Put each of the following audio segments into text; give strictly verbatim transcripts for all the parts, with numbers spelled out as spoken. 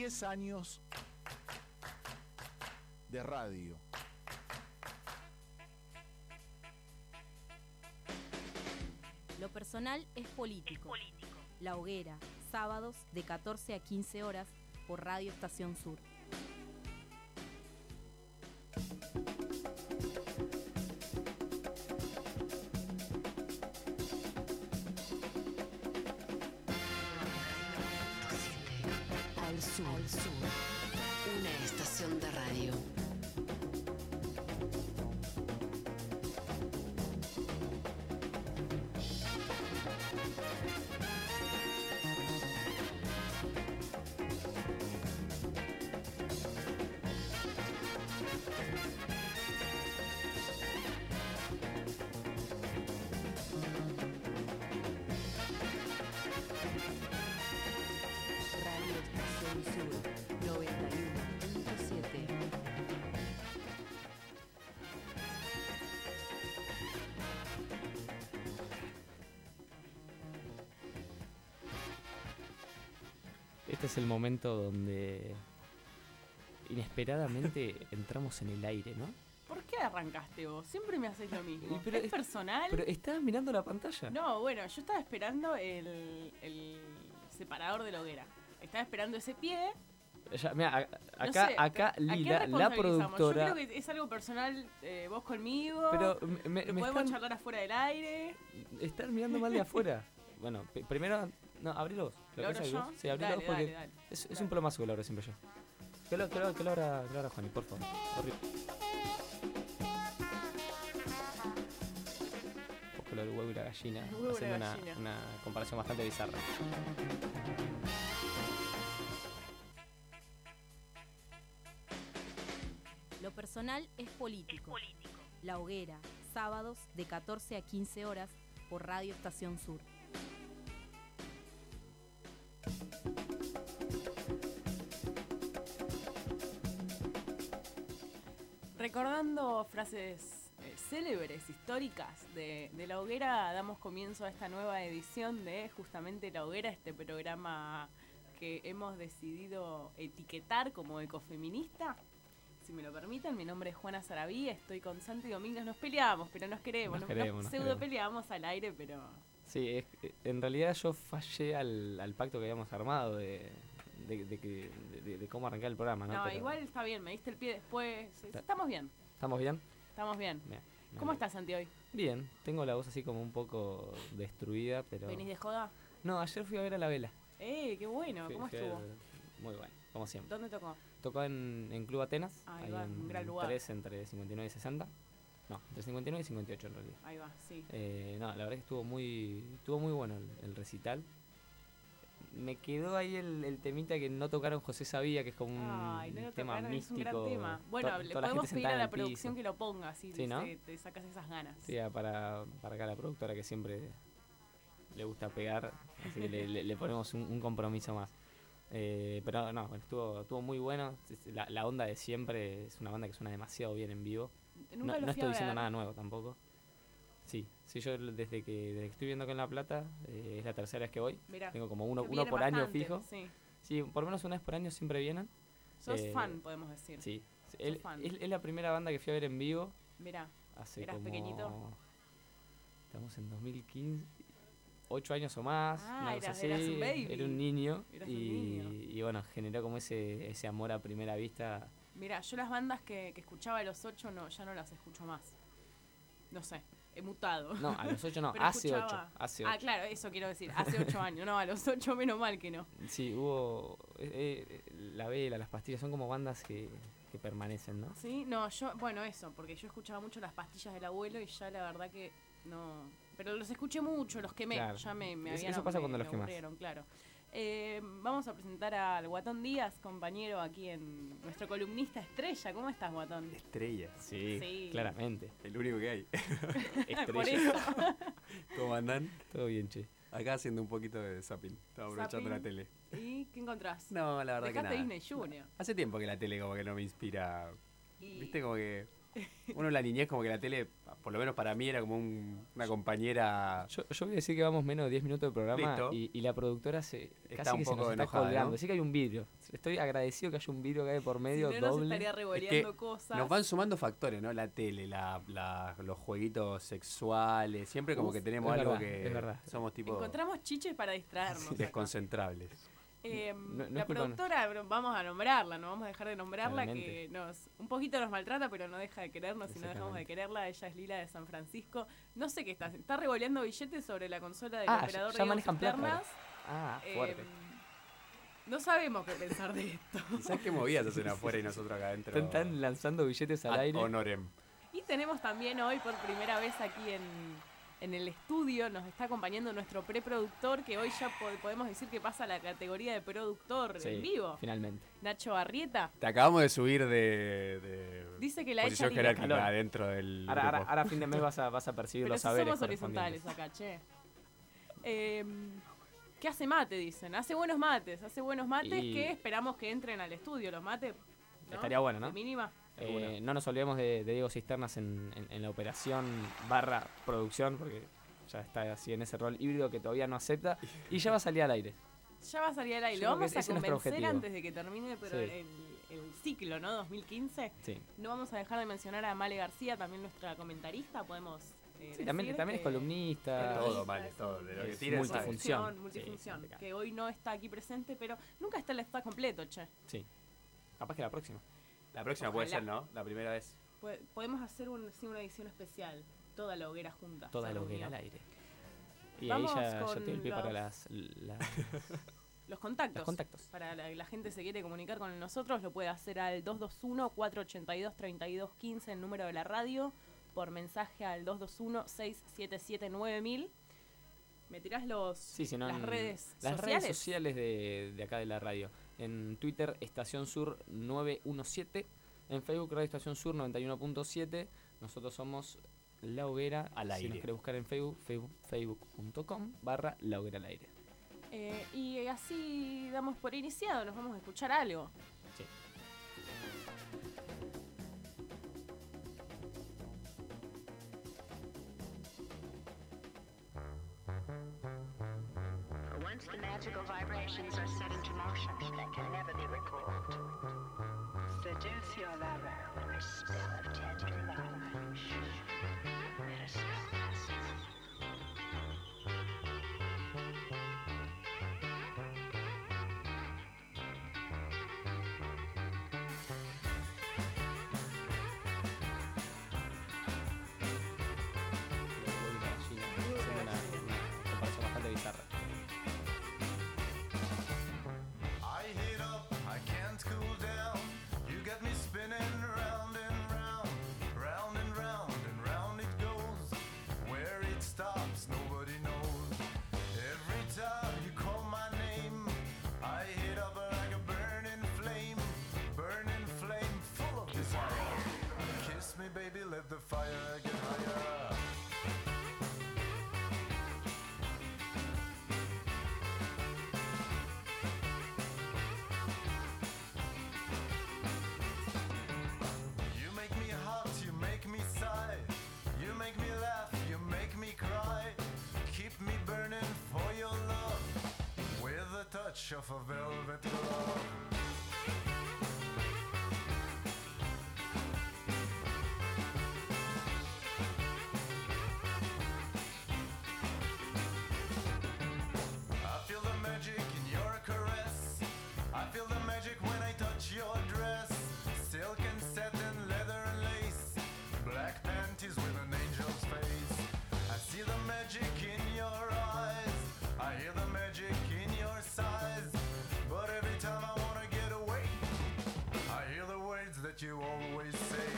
diez años de radio. Lo personal es político. Es político. La Hoguera, sábados de catorce a quince horas por Radio Estación Sur. Al sur, al sur, una estación de radio. Este es el momento donde inesperadamente entramos en el aire, ¿no? ¿Por qué arrancaste vos? Siempre me haces lo mismo. Pero ¿Es es- personal? Pero estabas mirando la pantalla. No, bueno, yo estaba esperando el, el separador de la hoguera. Estaba esperando ese pie. Ya, mira, a- No acá, sé, acá ¿a qué Lila, la responsabilizamos? productora. Yo creo que es algo personal, eh, vos conmigo. Pero me, me- Lo me podemos están, charlar afuera del aire. están mirando mal de afuera. Bueno, p- primero, no, abrilo vos. ¿Lo que abro pasa yo? que vos- Sí, abrilo Dale, vos porque dale, dale. es, es Dale. un plomazo que lo abro siempre yo. Que lo, que lo, que lo abra, que lo abra Juani, por favor. Horrible. Un poco lo del huevo y la gallina, El huevo y la haciendo una, gallina. una comparación bastante bizarra. Lo personal es Es político. político. La Hoguera, sábados de catorce a quince horas por Radio Estación Sur. Recordando frases eh, célebres, históricas de, de La Hoguera, damos comienzo a esta nueva edición de justamente La Hoguera, este programa que hemos decidido etiquetar como ecofeminista. Si me lo permiten, mi nombre es Juana Sarabí, estoy con Santi Domínguez, nos peleamos, pero nos queremos, Nos queremos, nos pseudo queremos. peleamos al aire, pero Sí, es, en realidad yo fallé al, al pacto que habíamos armado de, de, de, que- de- de cómo arrancar el programa, ¿no? no, Pero igual está bien, me diste el pie después, Está- estamos bien, ¿Estamos bien? estamos bien. Bien. ¿Cómo bien. estás, Santi, hoy? Bien, tengo la voz así como un poco destruida, pero... ¿Venís de joda? No, ayer fui a ver a La Vela. ¡Eh, qué bueno! Fui- ¿Cómo fui a estuvo? ver- Muy bueno, como siempre. ¿Dónde tocó? Tocó en, en Club Atenas, Ahí ahí va, en un gran lugar. tres, entre cincuenta y nueve y sesenta. No, entre cincuenta y nueve y cincuenta y ocho en realidad. Ahí va, sí. Eh, no, la verdad es que estuvo muy, estuvo muy bueno el, el recital. Me quedó ahí el, el temita que no tocaron José Sabía, que es como un Ay, no lo tema tocaron, es místico. un gran tema. Bueno, To- le toda la podemos gente pedir a sentada en la el piso. producción que lo ponga, así Sí, ¿no? te, te sacas esas ganas. Sí, para, para acá la productora que siempre le gusta pegar, así que le, le- le ponemos un, un compromiso más. Eh, pero no, bueno, estuvo, estuvo muy bueno. La, la onda de siempre es una banda que suena demasiado bien en vivo. Nunca No, lo no fui a estoy diciendo ver. nada nuevo tampoco. Sí, sí, yo desde que, desde que estoy viendo acá en La Plata, eh, es la tercera vez que voy. Mirá, Tengo como uno, que uno viene por año bastante, fijo. Sí. Sí, por lo menos una vez por año siempre vienen. Sos Eh, fan, podemos decir. Sí, sí, él- fan. es, es la primera banda que fui a ver en vivo Mirá, hace ¿Eras como... pequeñito? Estamos en dos mil quince, ocho años o más, Ah, una cosa eras- así. eras un baby. Era un niño, Eras un y, niño. y bueno, generó como ese, ese amor a primera vista. mirá, yo las bandas que, que escuchaba a los ocho no, ya no las escucho más. No sé, he mutado. No, a los ocho no, Pero hace escuchaba- ocho, hace Ah, ocho. claro, eso quiero decir, hace ocho años. No, a los ocho menos mal que no. Sí, hubo... eh, eh, La Vela, Las Pastillas, son como bandas que, que permanecen, ¿no? Sí, no, yo, bueno, eso, porque yo escuchaba mucho las pastillas del abuelo y ya la verdad que no. Pero los escuché mucho, los quemé, Claro. ya me, me Es- habían eso pasa me- cuando los me quemás. aburrieron, claro. Eh, vamos a presentar al Guatón Díaz, compañero aquí en nuestro columnista estrella. ¿Cómo estás, Guatón? Estrella, Sí, Sí. claramente. el único que hay. Por Estrella. eso. ¿Cómo andan? Todo bien, che. Acá haciendo un poquito de zapping. Estaba aprovechando Zapping. la tele. ¿Y qué encontrás? No, la verdad que Dejaste nada. Disney Junior. Hace tiempo que la tele como que no me inspira. Y- Viste como que Uno en la niñez como que la tele, por lo menos para mí, era como un- una compañera... Yo, yo voy a decir que vamos menos de diez minutos de programa Listo. y, y la productora se Está casi un que se poco nos está enojada, colgando. ¿no? Así que hay un vidrio. Estoy agradecido que haya un vidrio que hay por Si medio, no, nos doble. estaría Es revoleando que cosas. nos van sumando factores, ¿no? La tele, la, la- los jueguitos sexuales, siempre como Uf, que tenemos es algo verdad, que es verdad. somos tipo Encontramos chiches para distraernos. acá. desconcentrables. Eh, No- no es la culpa productora, bro, vamos a nombrarla, no vamos a dejar de nombrarla, Claramente. que nos un poquito nos maltrata, pero no deja de querernos y no dejamos de Exactamente. quererla. Ella es Lila de San Francisco. No sé qué está, está revoleando billetes sobre la consola del Ah, ya- operador ya de manejan plata. Cisternas. Ah, Eh, fuerte. no sabemos qué pensar de esto. ¿Sabes qué movidas hacen afuera y nosotros acá adentro? Están, están lanzando billetes al Ad aire. honorem. Y tenemos también hoy por primera vez aquí en, en el estudio, nos está acompañando nuestro preproductor, que hoy ya po- podemos decir que pasa a la categoría de productor Sí, en vivo. finalmente. Nacho Arrieta. Te acabamos de subir de, de Dice que la posición echa Lila. jerárquica Calor. dentro del Ahora, ahora, grupo. ahora a fin de mes vas a, vas a percibir Pero los si saberes somos horizontales correspondientes. acá, che. Eh, ¿Qué hace mate? Dicen. Hace buenos mates, hace buenos mates Y- que esperamos que entren al estudio los mates. ¿no? Estaría bueno, ¿no? De mínima. Eh, no nos olvidemos de, de Diego Cisternas en, en- en la operación barra producción, porque ya está así en ese rol híbrido que todavía no acepta y ya va a salir al aire. Ya va a salir al aire. Yo Lo creo que vamos a ese es nuestro convencer objetivo. antes de que termine pero Sí. el, el ciclo, ¿no? dos mil quince. Sí, No vamos a dejar de mencionar a Male García, también nuestra comentarista, podemos eh, sí también, decir también es que- columnista. Pero Todo, es- vale, todo. De lo que es tires, multifunción. ¿sabes? multifunción, Sí, sí, que hoy no está aquí presente, pero nunca está el staff completo, che. Sí. Capaz que la próxima. La próxima puede Ojalá. ser, ¿no? La primera vez. Po- Podemos hacer un- sí, una edición especial, toda la hoguera junta. Toda se la hoguera reunió. al aire. Y Vamos ahí ya, ya con te doy el pie para los- las, las- Los contactos. los contactos. Para la, la gente se quiere comunicar con nosotros, lo puede hacer al dos dos uno, cuatro ocho dos, tres dos uno cinco, el número de la radio, por mensaje al dos dos uno, seis siete siete, nueve mil. ¿Me tirás los, Sí, si no, las en- redes las sociales? redes sociales de, de acá de la radio. En Twitter, Estación Sur nueve uno siete. En Facebook, Radio Estación Sur noventa y uno punto siete. Nosotros somos La Hoguera. Al Si aire. nos quiere buscar en Facebook, facebook facebook.com barra La Hoguera al aire. Eh, y así damos por iniciado, nos vamos a escuchar algo. Sí. Once the magical vibrations are set into motion, they can never be recalled. Seduce your lover with a spell of tender love. Let us know. Haciendo una, una comparación bastante bizarra. I heat up, I can't cool down. You get me spinning round and round, round and round and round it goes. Where it stops, nobody knows. Every time you call my name, I heat up like a burning flame, burning flame full of desire. Kiss me, baby, let the fire get higher. You make me hot, you make me sigh. You make me laugh, you make me cry. Keep me burning for your love with a touch of a velvet glove. I feel the magic in your caress. I feel the magic when I touch your dress. Silk and satin, leather and lace. Black panties with an angel's face. I see the magic in your eyes. I hear the magic in your sighs. But every time I wanna get away, I hear the words that you always say.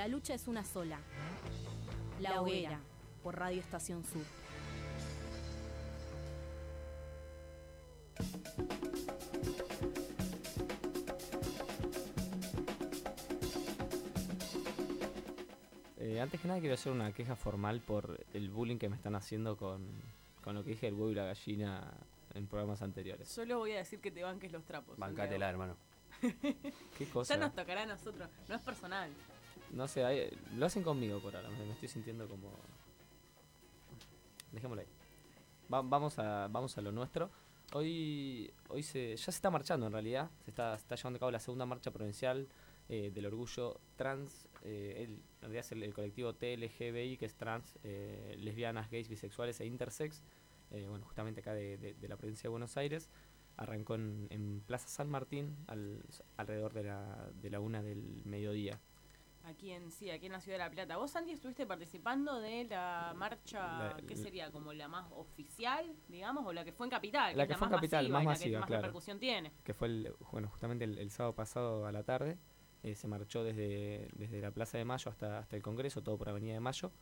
La lucha es una sola. La Hoguera, por Radio Estación Sur. Eh, antes que nada quiero hacer una queja formal por el bullying que me están haciendo con, con lo que dije del huevo y la gallina en programas anteriores. Solo voy a decir que te banques los trapos. Bancátela, hermano. ¿Qué cosa? Ya nos tocará a nosotros, no es personal. No sé, hay- lo hacen conmigo por ahora, me, me estoy sintiendo como... Dejémoslo ahí. Va- vamos, a, vamos a lo nuestro. Hoy, hoy se, ya se está marchando en realidad, se está, se está llevando a cabo la segunda marcha provincial eh, del orgullo trans, eh, el, en realidad es el, el colectivo T L G B I, que es trans, eh, lesbianas, gays, bisexuales e intersex, eh, bueno, justamente acá de, de- de la provincia de Buenos Aires. Arrancó en, en Plaza San Martín al, alrededor de la, de la una del mediodía. Aquí en, sí, aquí en la Ciudad de La Plata. ¿Vos, Santi, estuviste participando de la marcha, La- qué la- sería, como la más oficial, digamos, o la que fue en Capital? La es que fue en más Capital, masiva más y la masiva, que más claro. repercusión tiene. Que fue el, bueno, justamente el, el sábado pasado a la tarde. Eh, se marchó desde, desde la Plaza de Mayo hasta, hasta el Congreso, todo por Avenida de Mayo.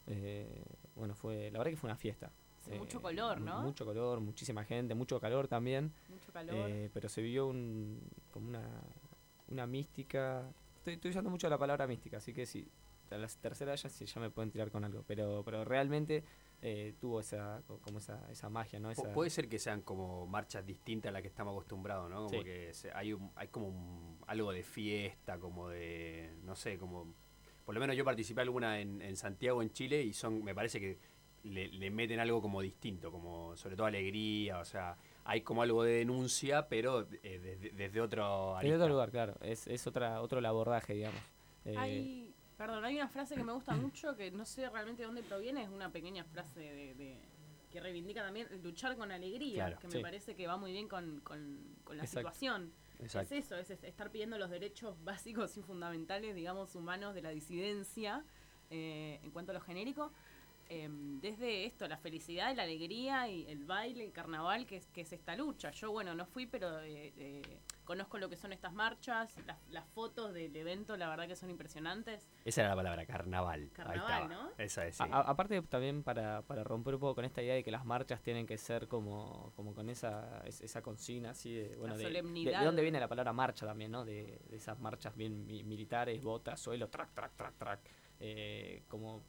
Eh, bueno, fue la verdad que fue una fiesta. Sí, mucho color, mu- ¿no? Mucho color, muchísima gente, mucho calor también. Mucho calor. Eh, pero se vivió un, como una, una mística. Estoy, estoy usando mucho la palabra mística, así que si a la tercera ya, sí, ya me pueden tirar con algo. Pero, pero realmente eh, tuvo esa, co- como esa, esa magia, ¿no? Pu- Esa, Puede ser que sean como marchas distintas a las que estamos acostumbrados, ¿no? Como Sí. que se- hay, un- hay como un- algo de fiesta, como de, no sé, como... Por lo menos yo participé alguna en, en Santiago, en Chile, y son, me parece que le, le meten algo como distinto, como sobre todo alegría, o sea, hay como algo de denuncia, pero eh, desde, desde otro... en otro arista. lugar, claro. Es, es otra, otro abordaje, digamos. Eh, Hay, perdón, hay una frase que me gusta mucho, que no sé realmente de dónde proviene, es una pequeña frase de, de- que reivindica también el luchar con alegría, Claro, que me sí. parece que va muy bien con, con, con la Exacto. situación. Exacto. Es eso, es, es estar pidiendo los derechos básicos y fundamentales, digamos, humanos de la disidencia eh, en cuanto a lo genérico. eh, desde esto, la felicidad y la alegría y el baile, el carnaval, que es, que es esta lucha. Yo, bueno, no fui, pero eh, eh, conozco lo que son estas marchas, las, las fotos del evento, la verdad que son impresionantes. Esa era la palabra, carnaval. Carnaval, Ahí estaba. ¿no? Esa es, sí. A- a- aparte también para, para romper un poco con esta idea de que las marchas tienen que ser como, como con esa, es- esa consigna así de, bueno, La de, de, solemnidad. de dónde viene la palabra marcha también, ¿no? De, de esas marchas bien mi- militares, botas, suelo, track, track, track, track. Eh, como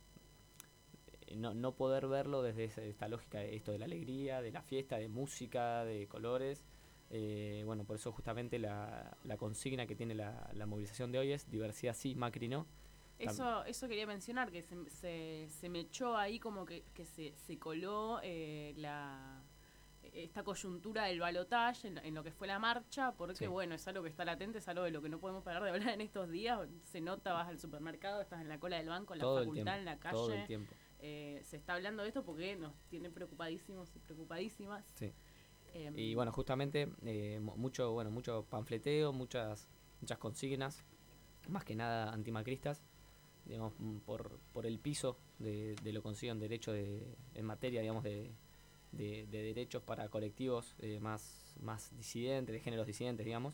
eh, no, no poder verlo desde esa- esta lógica de esto de la alegría, de la fiesta, de música, de colores. Eh, bueno, por eso justamente la, la consigna que tiene la, la movilización de hoy es diversidad sí, Macri no. Eso, eso quería mencionar, que se, se, se me echó ahí como que, que se, se coló eh, la esta coyuntura del balotaje en, en lo que fue la marcha, porque Sí. bueno, es algo que está latente, es algo de lo que no podemos parar de hablar en estos días. Se nota, vas al supermercado, estás en la cola del banco, en la Todo el facultad, tiempo, en la todo el calle. tiempo. Eh, se está hablando de esto porque nos tiene preocupadísimos y preocupadísimas. Sí. Em, Y bueno, justamente eh, mu- mucho, bueno, mucho panfleteo, muchas, muchas consignas, más que nada antimacristas, digamos, mm, por, por el piso de, de lo consigo en derecho de, en materia, digamos, de, de, de derechos para colectivos eh, más, más disidentes, de géneros disidentes, digamos,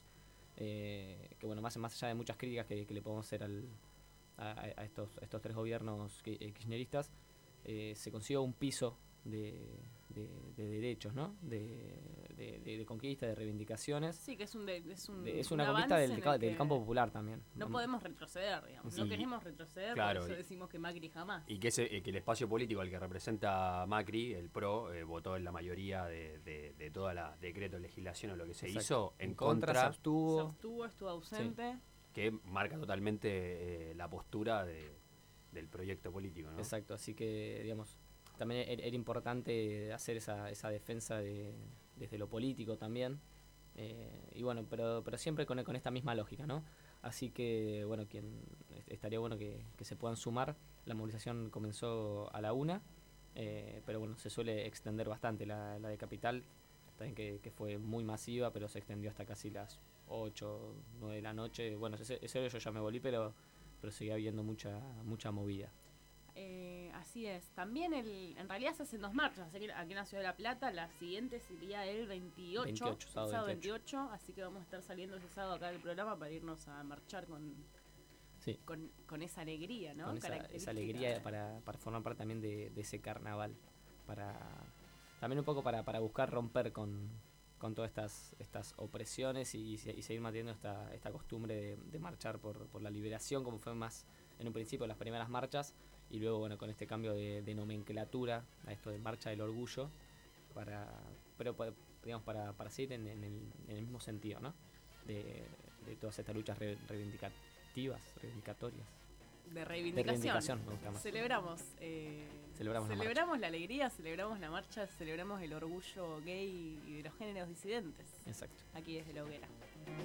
eh, que bueno, más, más allá de muchas críticas que, que le podemos hacer al, a, a estos, a estos tres gobiernos ki- eh, kirchneristas, eh, se consiguió un piso de, de, de derechos, ¿no? De, de, de- de conquista, de reivindicaciones. sí, que es un, de- es un De- es un una conquista avance del, en ca- el del que campo popular también. No Mm, podemos retroceder, digamos. No Sí. queremos retroceder, Claro, por eso y- decimos que Macri jamás. Y que, ese, eh, que el espacio político al que representa Macri, el PRO, eh, votó en la mayoría de, de, de toda la decreto, legislación o lo que se Exacto. hizo en En contra, contra, se Se abstuvo. abstuvo, estuvo ausente. que marca totalmente eh, la postura de, del proyecto político, ¿no? Exacto, así que, digamos, también era, era importante hacer esa, esa defensa de, desde lo político también. Eh, y bueno, pero, pero siempre con, con esta misma lógica, ¿no? Así que, bueno, quien est- estaría bueno que, que se puedan sumar. La movilización comenzó a la una, eh, pero bueno, se suele extender bastante la, la de Capital, también que, que fue muy masiva, pero se extendió hasta casi las ocho, nueve de la noche. Bueno, ese, ese hora yo ya me volví, pero, pero seguía habiendo mucha, mucha movida. Eh, así es. También el, en realidad se hacen dos marchas. Así que aquí en la Ciudad de La Plata, la siguiente sería el veintiocho, veintiocho, el sábado veintiocho. Así que vamos a estar saliendo ese sábado acá del programa para irnos a marchar con, Sí. con, con esa alegría, ¿no? Con esa, esa Característica alegría de- para, para formar parte también de, de ese carnaval. Para también un poco para, para buscar romper con, con todas estas, estas opresiones y, y seguir manteniendo esta, esta costumbre de, de marchar por, por la liberación, como fue más en un principio las primeras marchas, y luego bueno con este cambio de, de nomenclatura a esto de marcha del orgullo, para pero pa- digamos para, para seguir en, en el, en el mismo sentido, ¿no? De, de todas estas luchas re- reivindicativas, reivindicatorias. de De reivindicación. reivindicación, me gusta más. Celebramos, eh, Celebramos la celebramos la alegría, celebramos la marcha, celebramos el orgullo gay y de los géneros disidentes. Exacto. Aquí desde la hoguera.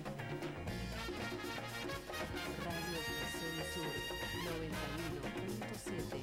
Radio Estación Sur noventa y uno punto siete.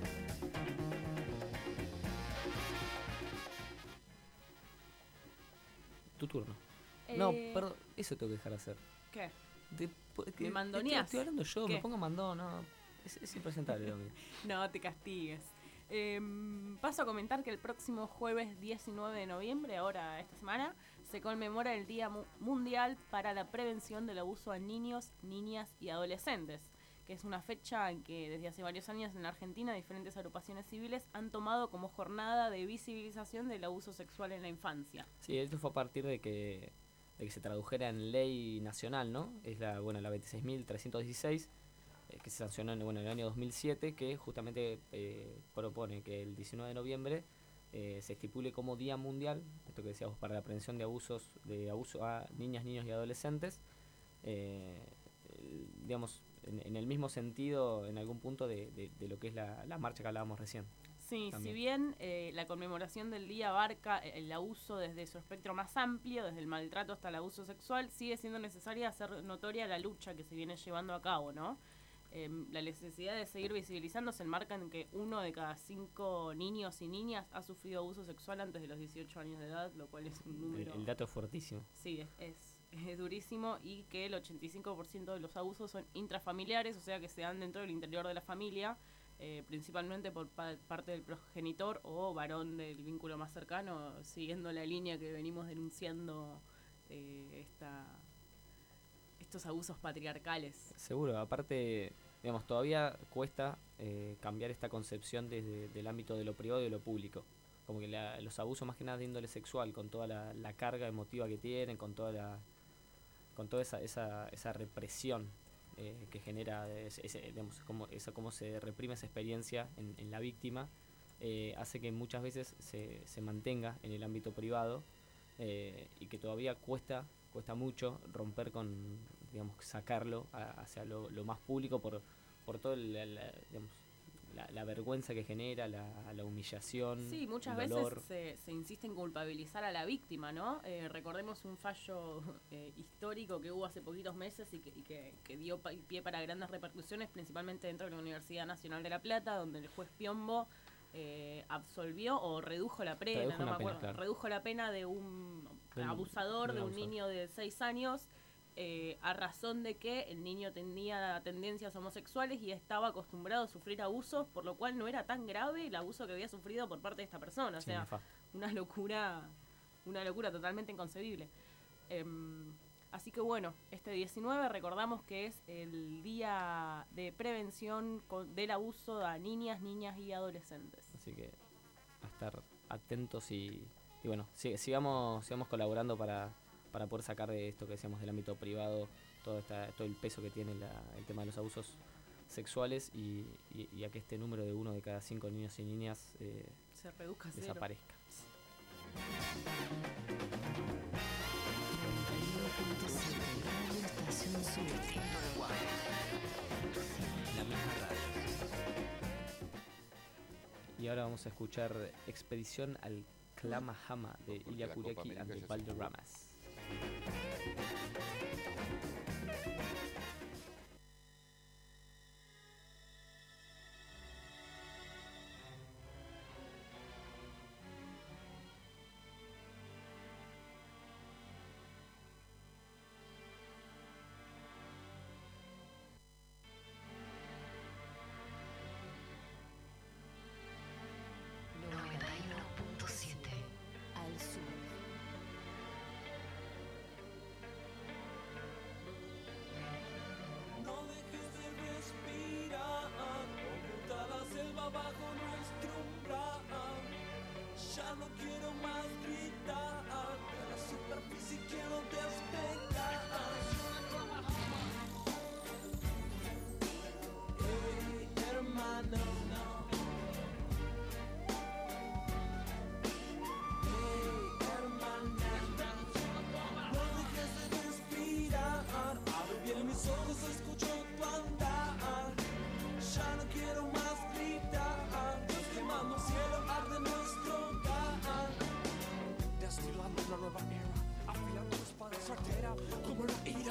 Tu turno. No, Eh, perdón, eso tengo que dejar de hacer. ¿Qué? De, po- que- ¿Me mandoneás? Estoy, estoy hablando yo, ¿Qué? me pongo mandón, no. Es, es impresentable lo mío. No te castigues. Eh, paso a comentar que el próximo jueves diecinueve de noviembre, ahora esta semana, se conmemora el Día Mu- Mundial para la Prevención del Abuso a Niños, Niñas y Adolescentes, que es una fecha en que desde hace varios años en la Argentina diferentes agrupaciones civiles han tomado como jornada de visibilización del abuso sexual en la infancia. Sí, esto fue a partir de que, de que se tradujera en ley nacional, ¿no? Es la, bueno, la veintiséis mil trescientos dieciséis, eh, que se sancionó en, bueno, en el año dos mil siete, que justamente eh, propone que el diecinueve de noviembre eh, se estipule como Día Mundial, esto que decíamos, para la prevención de abusos de abuso a niñas, niños y adolescentes, eh, el- digamos, en, en el mismo sentido, en algún punto, de, de- de lo que es la, la marcha que hablábamos recién. Sí, También. si bien eh, la conmemoración del día abarca el abuso desde su espectro más amplio, desde el maltrato hasta el abuso sexual, sigue siendo necesaria hacer notoria la lucha que se viene llevando a cabo, ¿no? Em, la necesidad de seguir visibilizando se enmarca en que uno de cada cinco niños y niñas ha sufrido abuso sexual antes de los dieciocho años de edad, lo cual es un El, número... el dato es fuertísimo. Sí, es, es, es durísimo, y que el ochenta y cinco por ciento de los abusos son intrafamiliares, o sea que se dan dentro del interior de la familia, eh, principalmente por pa- parte del progenitor o varón del vínculo más cercano, siguiendo la línea que venimos denunciando, eh, esta, estos abusos patriarcales. Seguro, aparte, digamos, todavía cuesta eh, cambiar esta concepción desde del ámbito de lo privado y de lo público. Como que la- los abusos más que nada de índole sexual, con toda la, la carga emotiva que tienen, con toda la con toda esa, esa, esa represión eh, que genera, ese, ese, digamos, como, esa, cómo se reprime esa experiencia en, en la víctima, eh, hace que muchas veces se, se mantenga en el ámbito privado, eh, y que todavía cuesta cuesta mucho romper con, digamos, sacarlo a- hacia lo, lo más público por por todo el, la, la- digamos, la, la vergüenza que genera, la, la humillación, Sí, muchas el veces dolor. se, se insiste en culpabilizar a la víctima, ¿no? Eh, recordemos un fallo eh, histórico que hubo hace poquitos meses y que, y que, que dio pa- pie para grandes repercusiones, principalmente dentro de la Universidad Nacional de La Plata, donde el juez Piombo eh, absolvió o redujo la pena, Redujo no me una pena, acuerdo, claro. redujo la pena de un De un- abusador, de de un un abusador. niño de seis años, eh, a razón de que el niño tenía tendencias homosexuales y estaba acostumbrado a sufrir abusos, por lo cual no era tan grave el abuso que había sufrido por parte de esta persona. O Sí, sea, nefasto. una locura, una locura totalmente inconcebible. Em, así que bueno, este diecinueve recordamos que es el día de prevención con- del abuso a niñas, niñas y adolescentes. Así que a estar atentos y, y bueno, si- sigamos sigamos colaborando para, para poder sacar de esto que decíamos del ámbito privado todo esta, todo el peso que tiene la- el tema de los abusos sexuales, y, y- y a que este número de uno de cada cinco niños y niñas eh, Se reduzca a cero. desaparezca. noventa y uno punto siete. Radio Estación Sur. Distinto lenguaje. La misma radio. Y ahora vamos a escuchar Expedición al Klamahama de Porque Ilya la Copa Kuriaki América and the ya se Valderramas. noventa y uno punto siete. Al sur.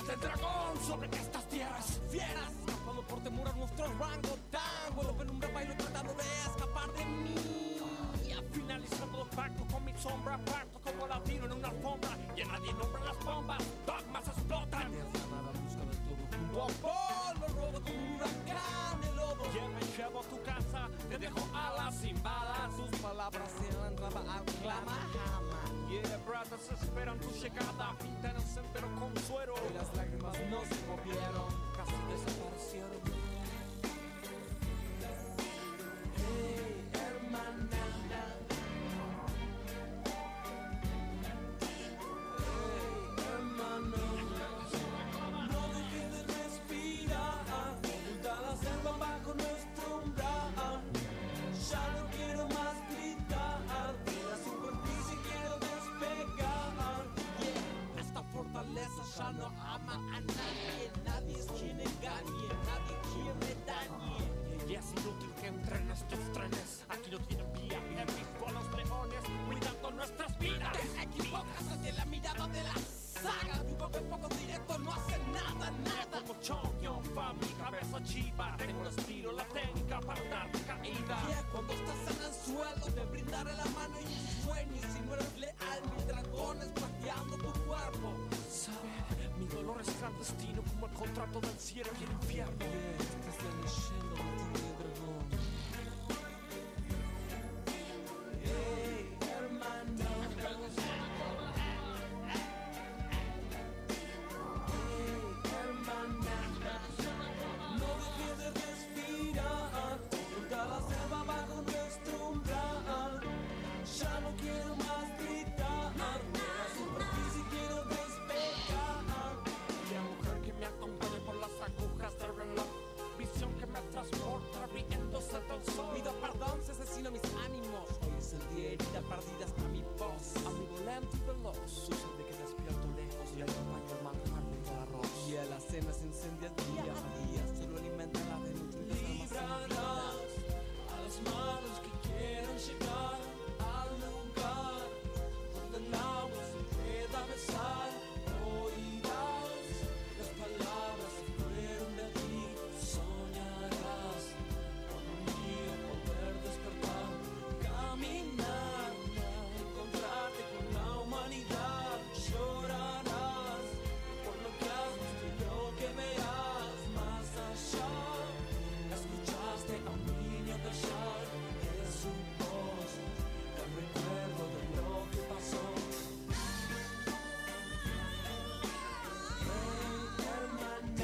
del dragón sobre estas tierras fieras. Escapando por temor a nuestro rango tan vuelvo en un bailo tratando de escapar de mí. Y al finalizando los pactos con mi sombra, parto como latino en una alfombra. Y a nadie nombra las bombas, dogmas explotan. Junto a polvo rodo como un huracán de lodo. Ya me llevo a tu casa, te dejo alas sin balas. Tus palabras en la entrada al clama. Yeah, brothers esperan tu llegada. Pintan el sendero con suero. Y las lágrimas no se movieron, casi desaparecieron. Hey, hermana. Hey, hermano. No dejes de respirar. Oculta la selva bajo nuestro umbral. Ya no quiero más gritar. De la superficie quiero despegar. Yeah. Esta fortaleza ya no ama a nadie. Nadie es quien engañe, nadie quien me dañe. Y es inútil que entren estos trenes. Aquí no tienen vía. He visto a los leones cuidando nuestras vidas. Te equivocas ante la mirada de la saga. Vivo que poco directo no hace nada, nada. Como Chongyong, fa mi cabeza chiva. Tengo el estilo, la técnica para darte caída. Yeah, cuando estás en el suelo te brindaré la mano y mis sueños. Si no eres leal, mis dragones plateando tu cuerpo. Sabe, mi dolor es clandestino como el contrato del cielo y el infierno. Yeah, estás leyendo la tibia dragón. Hey, hermano. No dejes de respirar, oculta la selva bajo nuestro umbral. Ya no quiero más gritar, de la superficie quiero despegar. La mujer que me acompaña por las agujas del reloj, visión que me transporta riéndose del sol. Pido perdón si asesino mis ánimos, hoy es el día herida perdida hasta mi voz. Amigo lento y veloz, sucede que despierto lejos y acompaño el manjar junto al arroz. Y a la cena se incendia día a día, solo alimenta la de nutrientes. Librarás a las manos que quieran llegar al lugar donde el agua se pueda besar. Oirás las palabras que fueron de ti, soñarás con un día poder despertar, caminar, encontrarte con la humanidad. Llorarás por lo que has visto y lo que veas más allá. Escuchaste a un niño callar, es su voz, el recuerdo de lo que pasó. Hey, hermana.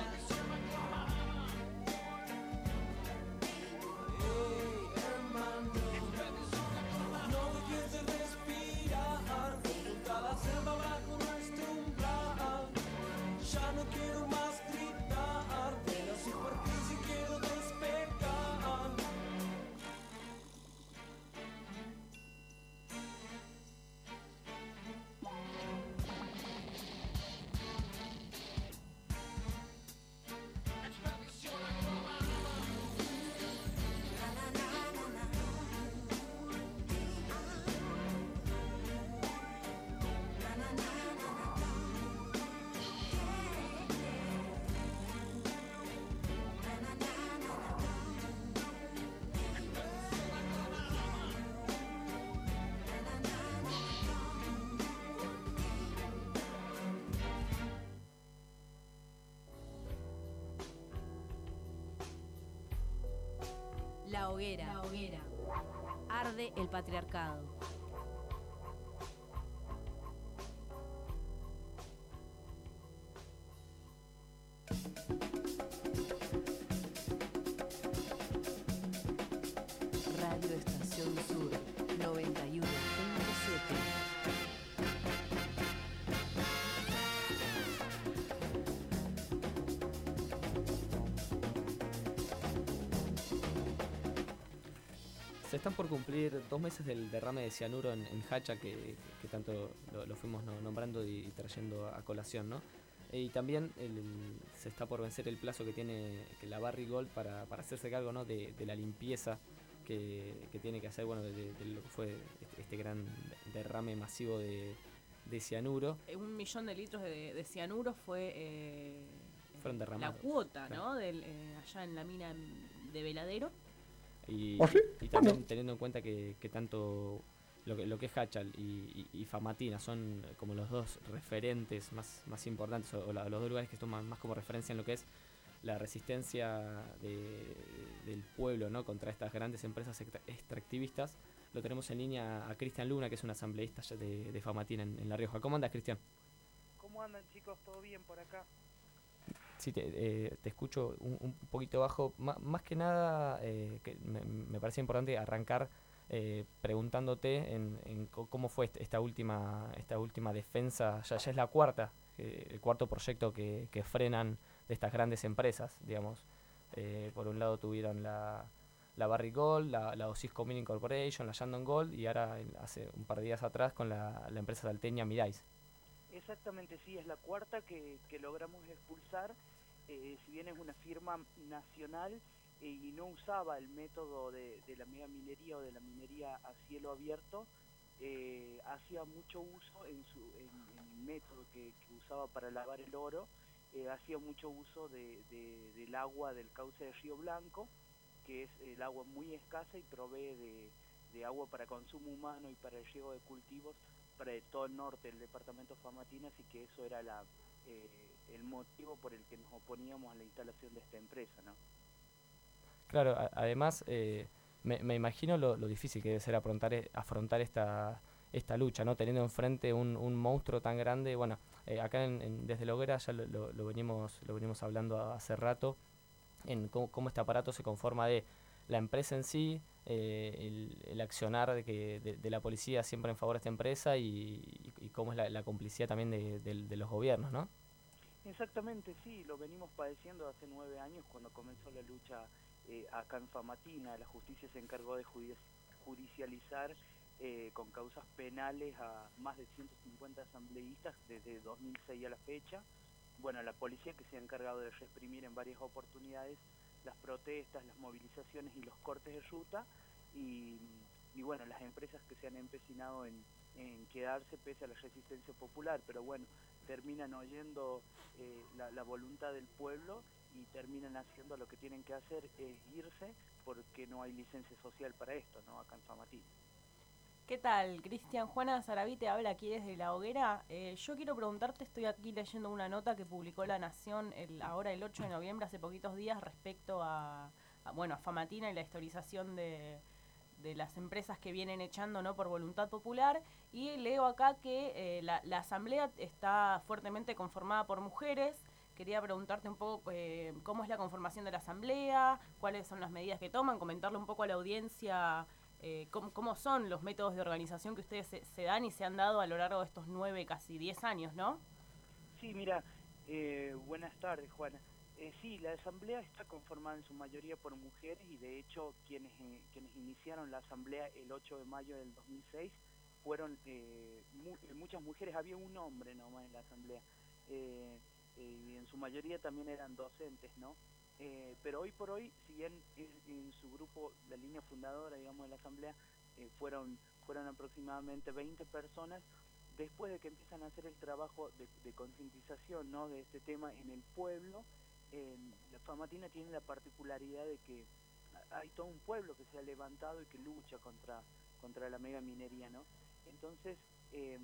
Hey, hermano. No dejes de respirar, oculta la selva bajo nuestro umbral. Ya no quiero más gritar, de la superficie quiero despegar. La hoguera. La hoguera. Arde el patriarcado. Radio Estación Sur noventa y uno punto siete. Se están por cumplir dos meses del derrame de cianuro en, en Hacha, que, que tanto lo, lo fuimos no, nombrando y, y trayendo a colación, ¿no? Y también el, el- se está por vencer el plazo que tiene que la Barry Gold para, para hacerse cargo, ¿no?, de, de la limpieza que, que tiene que hacer, bueno, de, de lo que fue este, este gran derrame masivo de, de cianuro. Eh, un millón de litros de, de cianuro fue eh, Fueron la derramados. cuota, Claro. ¿no? Del, eh, allá en la mina de Veladero. Y, ¿Oh, sí? y también teniendo en cuenta que, que tanto lo que, lo que es Hachal y, y, y Famatina son como los dos referentes más, más importantes, o, o la- los dos lugares que toman más como referencia en lo que es la resistencia de- del pueblo, ¿no?, contra estas grandes empresas extra- extractivistas. Lo tenemos en línea a Cristian Luna, que es un asambleísta ya de, de Famatina en, en La Rioja. ¿Cómo andas, Cristian? ¿Cómo andan, chicos? ¿Todo bien por acá? Sí, te, eh, te escucho un, un poquito bajo. Ma- más que nada, eh, que me, me parece importante arrancar eh, preguntándote en, en co- cómo fue est- esta última esta última defensa. Ya, ya es la cuarta, eh, el cuarto proyecto que, que frenan de estas grandes empresas, digamos. Eh, por un lado tuvieron la, la Barrick Gold, la, la Osisco Mining Corporation, la Shandong Gold, y ahora en- hace un par de días atrás con la, la empresa salteña Mirais. Exactamente, sí, es la cuarta que, que logramos expulsar. Eh, si bien es una firma nacional eh, y no usaba el método de, de la megaminería o de la minería a cielo abierto, eh, hacía mucho uso en, su, en, en el método que, que usaba para lavar el oro, eh, hacía mucho uso de, de- del agua del cauce de Río Blanco, que es el agua muy escasa y provee de, de agua para consumo humano y para el riego de cultivos para todo el norte del departamento Famatina, así que eso era la, eh, el motivo por el que nos oponíamos a la instalación de esta empresa, ¿no? Claro, a- además eh, me, me imagino lo, lo difícil que debe ser afrontar, e- afrontar esta, esta lucha, ¿no? Teniendo enfrente un, un monstruo tan grande. Bueno, eh, acá en, en- desde la hoguera ya lo, lo- lo venimos, lo venimos hablando hace rato, en cómo, cómo este aparato se conforma de la empresa en sí, eh, el, el accionar de, que, de, de la policía siempre en favor de esta empresa y, y- y cómo es la, la complicidad también de, del- de los gobiernos, ¿no? Exactamente, sí, lo venimos padeciendo hace nueve años cuando comenzó la lucha eh, acá en Famatina. La justicia se encargó de judi- judicializar eh, con causas penales a más de ciento cincuenta asambleístas desde dos mil seis a la fecha. Bueno, la policía que se ha encargado de reprimir en varias oportunidades las protestas, las movilizaciones y los cortes de ruta, y, y bueno, las empresas que se han empecinado en, en quedarse pese a la resistencia popular, pero bueno, terminan oyendo eh, la, la voluntad del pueblo y terminan haciendo lo que tienen que hacer, es irse, porque no hay licencia social para esto, ¿no?, acá en Famatina. ¿Qué tal, Cristian? Juana Sarabí te habla aquí desde La Hoguera. Eh, yo quiero preguntarte, estoy aquí leyendo una nota que publicó La Nación el, ahora el ocho de noviembre, hace poquitos días, respecto a, a, bueno, a Famatina y la historización de, de las empresas que vienen echando, ¿no?, por voluntad popular. Y leo acá que eh, la, la asamblea está fuertemente conformada por mujeres. Quería preguntarte un poco eh, cómo es la conformación de la asamblea, cuáles son las medidas que toman, comentarle un poco a la audiencia eh, cómo, cómo son los métodos de organización que ustedes se, se dan y se han dado a lo largo de estos nueve, casi diez años, ¿no? Sí, mira, eh, buenas tardes, Juana. Eh, sí, la asamblea está conformada en su mayoría por mujeres y de hecho quienes, eh, quienes iniciaron la asamblea el ocho de mayo del dos mil seis fueron eh, mu muchas mujeres, había un hombre nomás en la asamblea, eh, eh, y en su mayoría también eran docentes, ¿no? Eh, pero hoy por hoy, si bien en, en su grupo, la línea fundadora, digamos, de la asamblea, eh, fueron, fueron aproximadamente veinte personas, después de que empiezan a hacer el trabajo de, de concientización, ¿no?, de este tema en el pueblo, eh, la Famatina tiene la particularidad de que hay todo un pueblo que se ha levantado y que lucha contra, contra la mega minería, ¿no? Entonces, eh,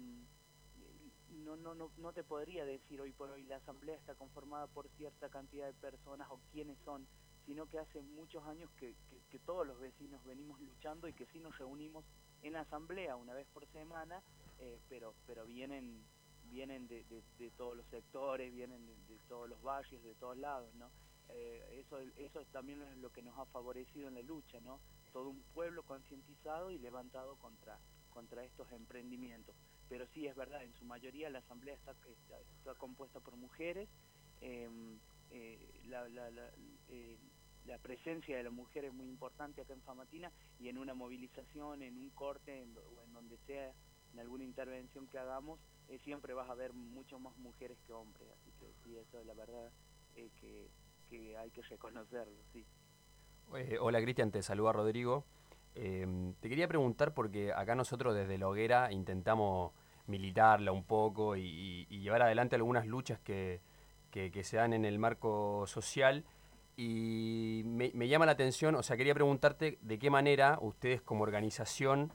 no, no, no, no te podría decir hoy por hoy la asamblea está conformada por cierta cantidad de personas o quiénes son, sino que hace muchos años que, que, que todos los vecinos venimos luchando y que sí nos reunimos en asamblea una vez por semana, eh, pero pero vienen vienen de, de, de todos los sectores, vienen de, de todos los barrios, de todos lados, ¿no? Eh, eso eso también es lo que nos ha favorecido en la lucha, ¿no? Todo un pueblo concientizado y levantado contra contra estos emprendimientos. Pero sí, es verdad, en su mayoría la asamblea está, está, está compuesta por mujeres, eh, eh, la, la, la, eh, la presencia de la mujer es muy importante acá en Famatina, y en una movilización, en un corte, en, o en donde sea, en alguna intervención que hagamos, eh, siempre vas a ver mucho más mujeres que hombres, así que sí, eso es la verdad eh, que, que hay que reconocerlo, sí. Eh, hola Cristian, te saluda Rodrigo. Eh, te quería preguntar porque acá nosotros desde La Hoguera intentamos militarla un poco y, y- y llevar adelante algunas luchas que, que- que se dan en el marco social. Y me, me llama la atención, o sea, quería preguntarte de qué manera ustedes como organización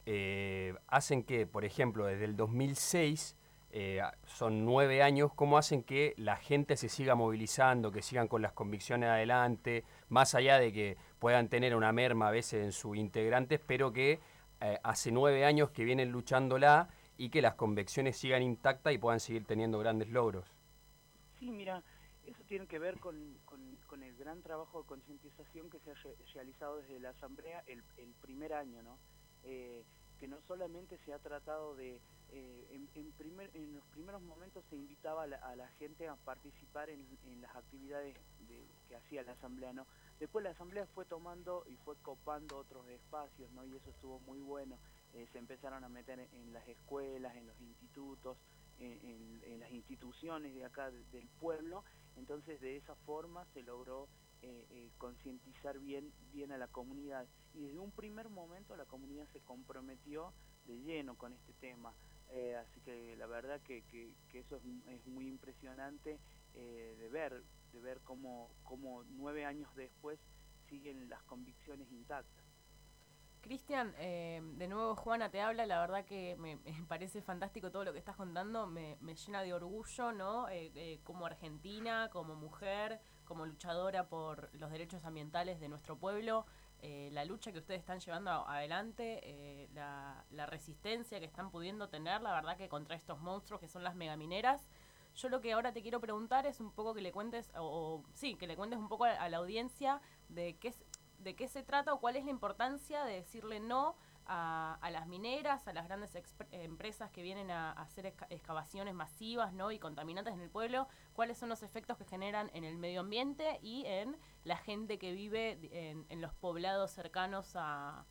eh, hacen que, por ejemplo, desde el dos mil seis, eh, son nueve años, cómo hacen que la gente se siga movilizando, que sigan con las convicciones adelante, más allá de que puedan tener una merma a veces en sus integrantes, pero que eh, hace nueve años que vienen luchándola y que las convicciones sigan intactas y puedan seguir teniendo grandes logros. Sí, mira, eso tiene que ver con, con- con el gran trabajo de concientización que se ha re- realizado desde la Asamblea el, el primer año, ¿no? Eh, que no solamente se ha tratado de, eh, en, en primer- en los primeros momentos se invitaba a la, a la gente a participar en, en las actividades de- que hacía la Asamblea, ¿no? Después la Asamblea fue tomando y fue copando otros espacios, ¿no? Y eso estuvo muy bueno. Eh, se empezaron a meter en, en las escuelas, en los institutos, en, en- en las instituciones de acá de- del pueblo. Entonces de esa forma se logró eh, eh, concientizar bien, bien a la comunidad, y desde un primer momento la comunidad se comprometió de lleno con este tema. Eh, así que la verdad que, que- que eso es, mu- es muy impresionante, eh, de ver, de ver cómo, cómo nueve años después siguen las convicciones intactas. Cristian, eh, de nuevo Juana te habla, la verdad que me, me parece fantástico todo lo que estás contando, me, me llena de orgullo, ¿no? Eh, eh, como argentina, como mujer, como luchadora por los derechos ambientales de nuestro pueblo, eh, la lucha que ustedes están llevando a- adelante, eh, la, la resistencia que están pudiendo tener, la verdad que contra estos monstruos que son las megamineras. Yo lo que ahora te quiero preguntar es un poco que le cuentes, o, o sí, que le cuentes un poco a, a la audiencia de qué es de qué se trata o cuál es la importancia de decirle no a, a las mineras, a las grandes exp- empresas que vienen a, a hacer exca- excavaciones masivas, ¿no? Y contaminantes en el pueblo, cuáles son los efectos que generan en el medio ambiente y en la gente que vive en, en los poblados cercanos a,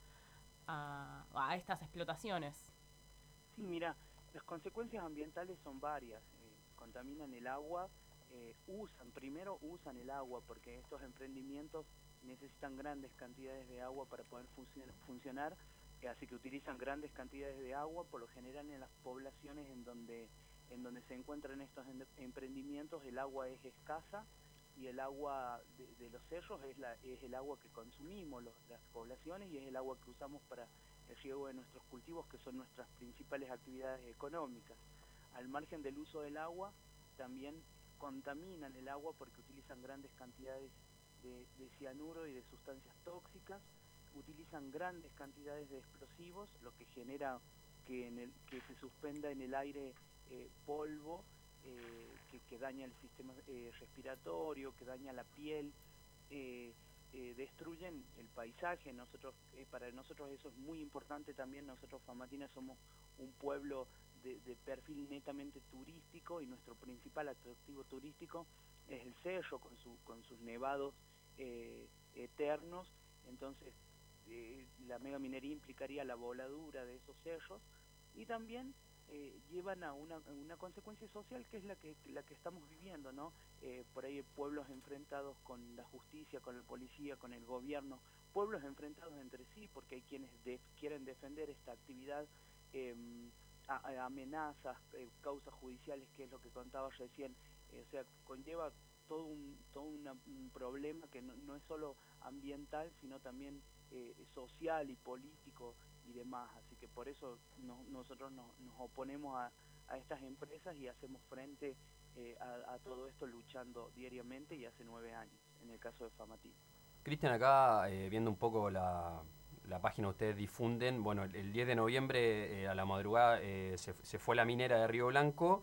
a, a estas explotaciones. Sí, mira, las consecuencias ambientales son varias. Eh, contaminan el agua, eh, usan, primero usan el agua, porque estos emprendimientos necesitan grandes cantidades de agua para poder funcio- funcionar, eh, así que utilizan grandes cantidades de agua, por lo general en las poblaciones en donde, en donde se encuentran estos en- emprendimientos el agua es escasa, y el agua de, de los cerros es, la, es el agua que consumimos los, las poblaciones, y es el agua que usamos para el riego de nuestros cultivos, que son nuestras principales actividades económicas. Al margen del uso del agua, también contaminan el agua porque utilizan grandes cantidades de, de cianuro y de sustancias tóxicas, utilizan grandes cantidades de explosivos, lo que genera que, en el, que se suspenda en el aire eh, polvo, eh, que, que daña el sistema eh, respiratorio, que daña la piel, eh, eh, destruyen el paisaje. Nosotros, eh, para nosotros eso es muy importante también. Nosotros Famatina somos un pueblo de, de perfil netamente turístico, y nuestro principal atractivo turístico es el cerro con, su, con sus nevados eh, eternos. Entonces eh, la megaminería implicaría la voladura de esos cerros, y también eh, llevan a una, a una consecuencia social que es la que, la que estamos viviendo, ¿no? Eh, por ahí pueblos enfrentados con la justicia, con la policía, con el gobierno, pueblos enfrentados entre sí, porque hay quienes de, quieren defender esta actividad, eh, a, a amenazas, eh, causas judiciales, que es lo que contaba recién. Eh, o sea, conlleva todo un, todo una, un problema que no, no es solo ambiental, sino también eh, social y político y demás. Así que por eso no, nosotros nos, nos oponemos a, a estas empresas y hacemos frente eh, a, a todo esto luchando diariamente, y hace nueve años, en el caso de Famatina. Cristian, acá eh, viendo un poco la, la página que ustedes difunden, bueno, el, el diez de noviembre eh, a la madrugada eh, se, se fue la minera de Río Blanco,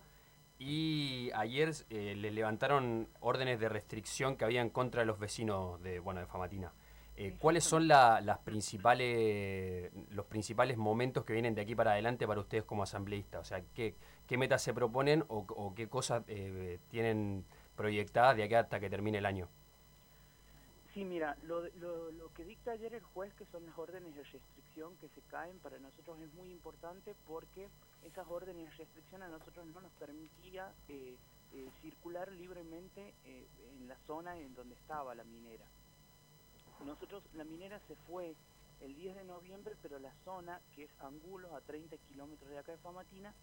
y ayer eh, le levantaron órdenes de restricción que había en contra de los vecinos de, bueno, de Famatina. Eh, ¿Cuáles son la, las principales, los principales momentos que vienen de aquí para adelante para ustedes como asambleístas? O sea, ¿qué, qué metas se proponen o, o qué cosas eh, tienen proyectadas de aquí hasta que termine el año? Sí, mira, lo, lo, lo que dicta ayer el juez, que son las órdenes de restricción que se caen, para nosotros es muy importante, porque esas órdenes de restricción a nosotros no nos permitía eh, eh, circular libremente eh, en la zona en donde estaba la minera. Nosotros, la minera se fue el diez de noviembre, pero la zona, que es Angulos, a treinta kilómetros de acá de Famatina,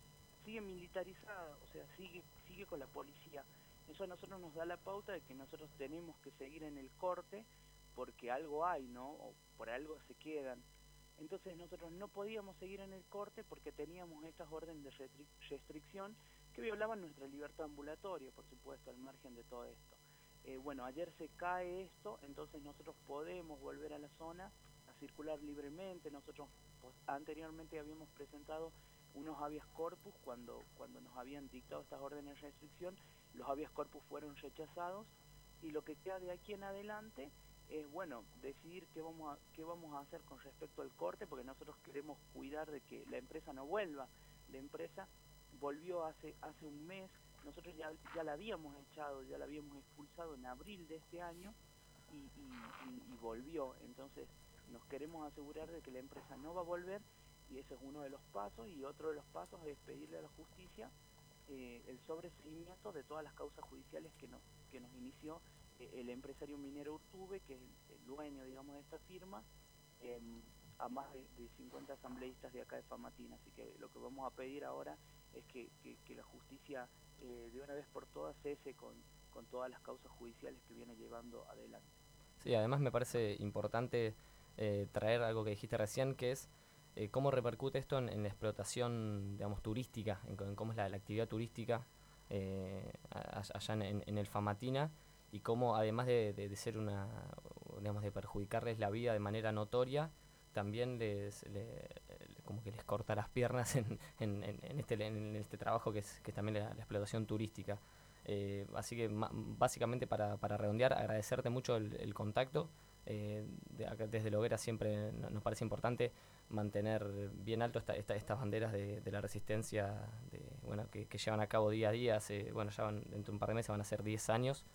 sigue militarizada, o sea, sigue, sigue con la policía. Eso a nosotros nos da la pauta de que nosotros tenemos que seguir en el corte porque algo hay, ¿no? O por algo se quedan. Entonces nosotros no podíamos seguir en el corte porque teníamos estas órdenes de restric restricción que violaban nuestra libertad ambulatoria, por supuesto, al margen de todo esto. Eh, bueno, ayer se cae esto, entonces nosotros podemos volver a la zona a circular libremente. Nosotros pues, anteriormente habíamos presentado unos habeas corpus cuando, cuando nos habían dictado estas órdenes de restricción. Los habeas corpus fueron rechazados y lo que queda de aquí en adelante es, bueno, decidir qué vamos a, qué vamos a hacer con respecto al corte, porque nosotros queremos cuidar de que la empresa no vuelva. La empresa volvió hace, hace un mes, nosotros ya, ya la habíamos echado, ya la habíamos expulsado en abril de este año y, y, y, y volvió. Entonces nos queremos asegurar de que la empresa no va a volver y ese es uno de los pasos, y otro de los pasos es pedirle a la justicia eh, el sobreseimiento de todas las causas judiciales que nos, que nos inició eh, el empresario minero Urtube, que es el, el dueño, digamos, de esta firma, eh, a más de, de cincuenta asambleístas de acá de Famatina. Así que lo que vamos a pedir ahora es que, que, que la justicia eh, de una vez por todas cese con, con todas las causas judiciales que viene llevando adelante. Sí, además me parece importante eh, traer algo que dijiste recién, que es eh, cómo repercute esto en, en la explotación, digamos, turística, en, en cómo es la, la actividad turística eh, allá en, en el Famatina, y cómo además de, de, de ser una, digamos, de perjudicarles la vida de manera notoria, también les, le, como que les corta las piernas en, en, en, este, en este trabajo que es, que es también la, la explotación turística. Eh, así que ma, básicamente para, para redondear, agradecerte mucho el, el contacto. Eh, de acá, desde la hoguera siempre nos parece importante mantener bien alto esta, esta, estas banderas de, de la resistencia de, bueno, que, que llevan a cabo día a día. Hace, bueno, ya van, dentro de un par de meses van a ser diez años.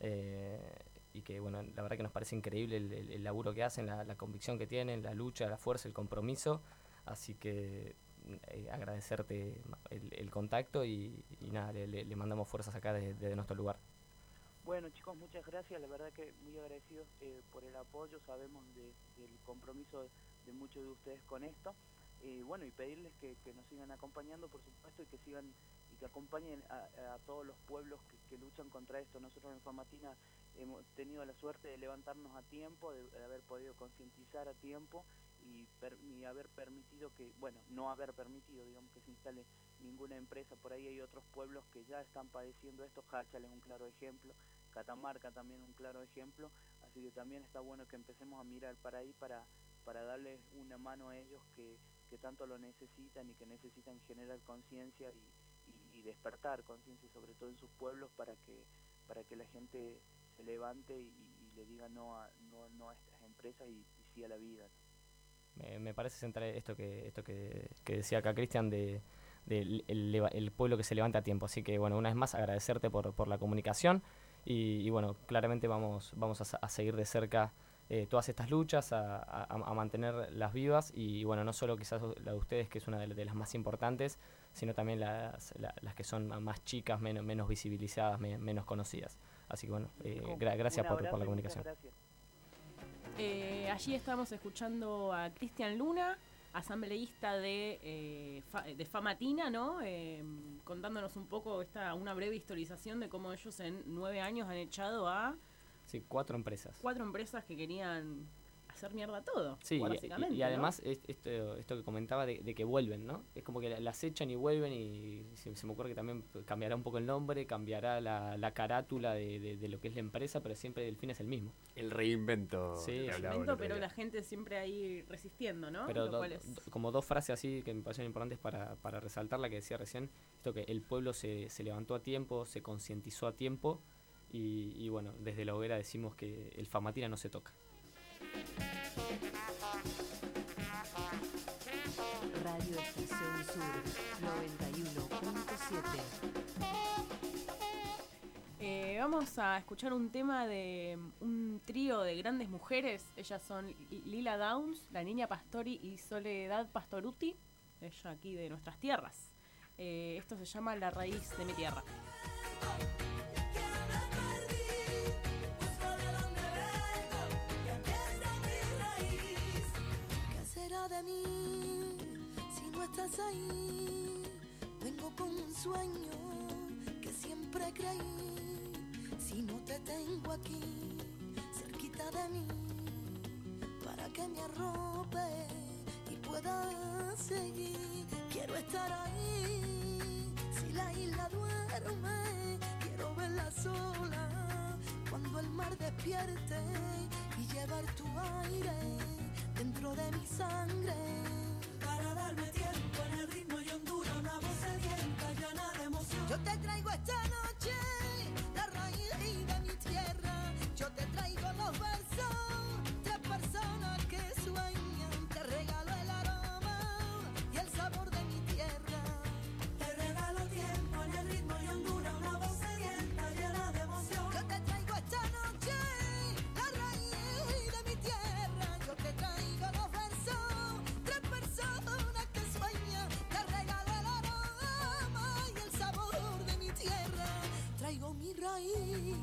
Eh, y que bueno, la verdad que nos parece increíble el, el, el laburo que hacen, la, la convicción que tienen, la lucha, la fuerza, el compromiso. Así que eh, agradecerte el, el contacto y, y nada, le, le, le mandamos fuerzas acá desde, desde nuestro lugar. Bueno, chicos, muchas gracias, la verdad que muy agradecidos eh, por el apoyo. Sabemos de, del compromiso de, de muchos de ustedes con esto. Eh, bueno, y pedirles que, que nos sigan acompañando, por supuesto, y que sigan y que acompañen a, a todos los pueblos que, que luchan contra esto. Nosotros en Famatina hemos tenido la suerte de levantarnos a tiempo, de, de haber podido concientizar a tiempo y, per, y haber permitido que, bueno, no haber permitido, digamos, que se instale ninguna empresa. Por ahí hay otros pueblos que ya están padeciendo esto. Jáchal es un claro ejemplo, Catamarca también un claro ejemplo, así que también está bueno que empecemos a mirar para ahí para, para darles una mano a ellos que, que tanto lo necesitan y que necesitan generar conciencia y, y, y despertar conciencia, sobre todo en sus pueblos, para que, para que la gente se levante y, y le diga no a, no, no a estas empresas y, y sí a la vida. Me, me parece central esto que esto que, que decía acá Cristian de, de el, el, el pueblo que se levanta a tiempo. Así que bueno, una vez más agradecerte por, por la comunicación y, y bueno, claramente vamos, vamos a, a seguir de cerca eh, todas estas luchas, a, a, a mantenerlas vivas y bueno, no solo quizás la de ustedes, que es una de, de las más importantes, sino también las, la, las que son más chicas, menos, menos visibilizadas, me, menos conocidas. Así que bueno, eh, gra gracias por, por la comunicación. Eh, allí estamos escuchando a Cristian Luna, asambleísta de, eh, fa, de Famatina, ¿no? Eh, contándonos un poco esta una breve historización de cómo ellos en nueve años han echado a sí, cuatro empresas. Cuatro empresas que querían hacer mierda todo. Sí, básicamente, y, y además ¿no? esto, esto que comentaba de, de que vuelven, ¿no? Es como que las echan y vuelven y se, se me ocurre que también cambiará un poco el nombre, cambiará la, la carátula de, de, de lo que es la empresa, pero siempre el fin es el mismo. El reinvento. Sí, el reinvento, pero la gente siempre ahí resistiendo, ¿no? Pero do, es... do, como dos frases así que me parecen importantes para, para resaltar la que decía recién, esto que el pueblo se, se levantó a tiempo, se concientizó a tiempo y, y bueno, desde la hoguera decimos que el Famatina no se toca. Radio Estación Sur noventa y uno punto siete. Eh, vamos a escuchar un tema de un trío de grandes mujeres. Ellas son Lila Downs, la Niña Pastori y Soledad Pastoruti, ella aquí de nuestras tierras. Eh, esto se llama La Raíz de mi Tierra. De mí, si no estás ahí, vengo con sueño que siempre creí. Si no te tengo aquí, cerquita de mí, para que me arrope y pueda seguir. Quiero estar ahí, si la isla duerme, quiero verla sola, cuando el mar despierte, y llevar tu aire dentro de mi sangre. Para darme tiempo en el ritmo y hondura, una voz sedienta llena de emoción. Yo te traigo esta noche la raíz de mi tierra. Yo te traigo los versos, tres personas que sueñan. Te regalo el aroma y el sabor de mi tierra. Te regalo tiempo en el ritmo y hondura, una voz sedienta llena de emoción. Yo te traigo esta noche la raíz de mi tierra. Yo te traigo los versos, tres personas que sueñan. Te regalo el aroma y el sabor de mi tierra. Traigo mi raíz.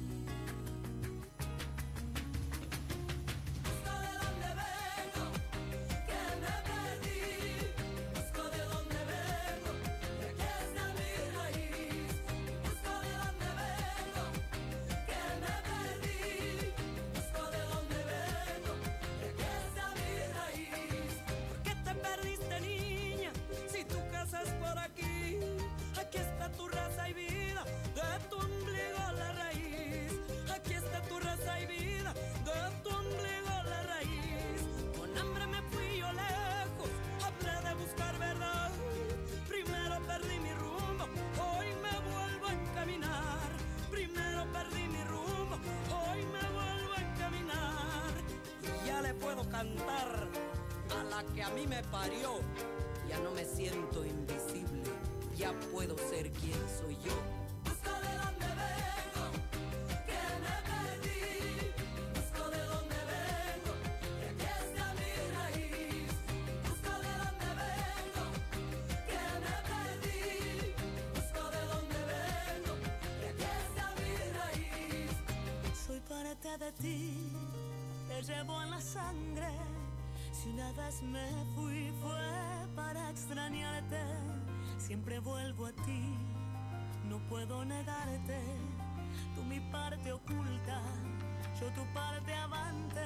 Busco de dónde vengo, que me perdí. Busco de dónde vengo, que aquí está mi raíz. Busco de dónde vengo, que me perdí. Busco de dónde vengo, que aquí está mi raíz. ¿Por qué te perdiste, niña? Si tu casa es por aquí, aquí está tu raza y vida, de tu ombligo la raíz. Aquí está tu raza y vida, de tu ombligo la raíz. Con hambre me fui yo lejos, hablé de buscar verdad. Primero perdí mi rumbo, hoy me vuelvo a encaminar. Primero perdí mi rumbo, hoy me vuelvo a encaminar. Y ya le puedo cantar a la que a mí me parió. Ya no me siento invisible, ya puedo ser quien soy yo. Busco de dónde vengo, que me perdí. Busco de dónde vengo, que aquí está mi raíz. Busco de dónde vengo, que me perdí. Busco de dónde vengo, que aquí está mi raíz. Soy parte de ti, te llevo en la sangre. Si una vez me fui fue para extrañarte. Siempre vuelvo a ti, no puedo negarte. Tú mi parte oculta, yo tu parte avante.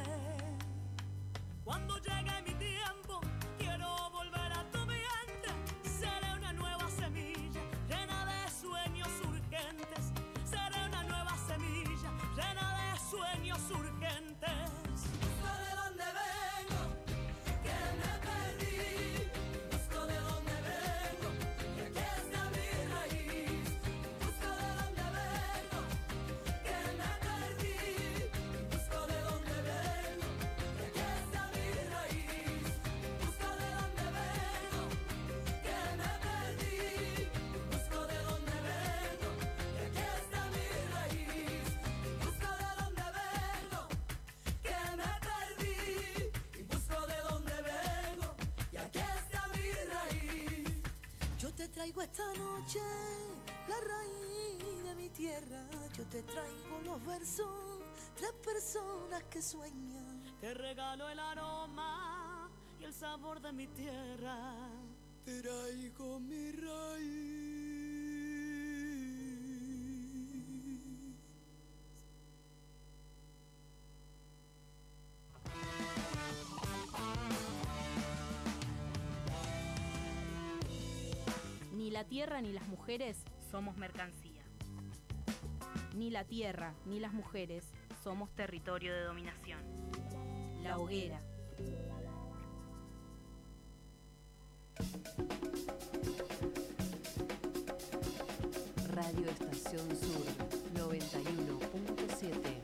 Cuando llegue mi tiempo, quiero volver a tu vientre. Seré una nueva semilla, llena de sueños urgentes. Seré una nueva semilla, llena de sueños urgentes. Busco de dónde vengo, que me perdí. Busco de dónde vengo, que aquí está mi raíz. Busco de dónde vengo, que me perdí. Busco de dónde vengo, que aquí está mi raíz. Busco de dónde vengo, que me perdí. Busco de dónde vengo, que aquí está mi raíz. Busco de dónde vengo, que me perdí. Y busco de dónde vengo, y aquí está mi raíz. Yo te traigo esta noche la raíz de mi tierra. Yo te traigo los versos, tres personas que sueñan. Te regalo el aroma y el sabor de mi tierra. Traigo mi raíz. Ni la tierra ni las mujeres somos mercancía. Ni la tierra ni las mujeres somos territorio de dominación. La hoguera. Radio Estación Sur noventa y uno punto siete.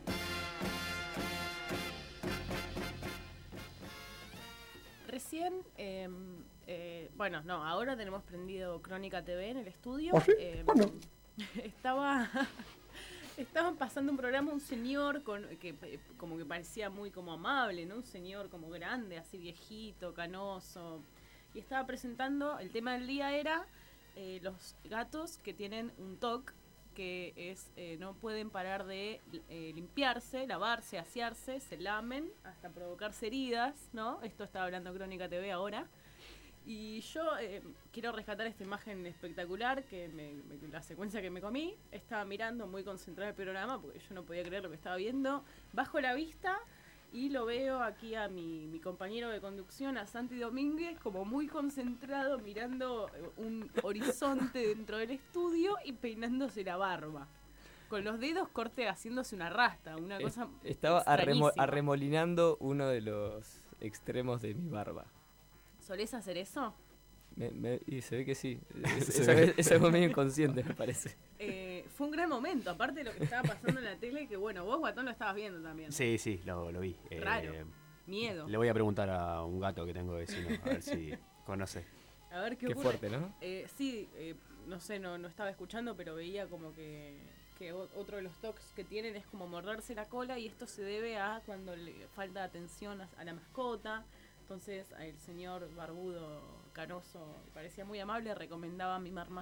Recién, eh, eh, bueno, no, ahora tenemos prendido Crónica T V en el estudio. ¿Ah, sí? Eh, Bueno. Estaba, estaban pasando un programa un señor con, que eh, como que parecía muy como amable, ¿no? Un señor como grande, así viejito, canoso. Y estaba presentando, el tema del día era eh, los gatos que tienen un T O C, que es eh, no pueden parar de eh, limpiarse, lavarse, asearse, se lamen hasta provocarse heridas, ¿no? Esto estaba hablando Crónica T V ahora. Y yo eh, quiero rescatar esta imagen espectacular, que me, me- la secuencia que me comí. Estaba mirando muy concentrada el programa porque yo no podía creer lo que estaba viendo. Bajo la vista y lo veo aquí a mi, mi compañero de conducción, a Santi Domínguez, como muy concentrado mirando eh, un horizonte dentro del estudio y peinándose la barba. Con los dedos corte haciéndose una rasta, una Es- cosa Estaba arremo- extrañísima. arremolinando uno de los extremos de mi barba. ¿Solés hacer eso? Me- me- y se ve que sí. Es, Se es- ve. es algo medio inconsciente, me parece. Eh, fue un gran momento, aparte de lo que estaba pasando en la tele, que bueno, vos, Guatón, lo estabas viendo también. Sí, sí, lo, lo vi. Eh, Raro. Miedo. Le voy a preguntar a un gato que tengo vecino, a ver si conoce. A ver qué, Qué ocurre. fuerte, ¿no? Eh, sí, eh, no sé, no, no estaba escuchando, pero veía como que, que o- otro de los toques que tienen es como morderse la cola, y esto se debe a cuando le falta atención a, a la mascota. Entonces el señor barbudo canoso, parecía muy amable, recomendaba mimar más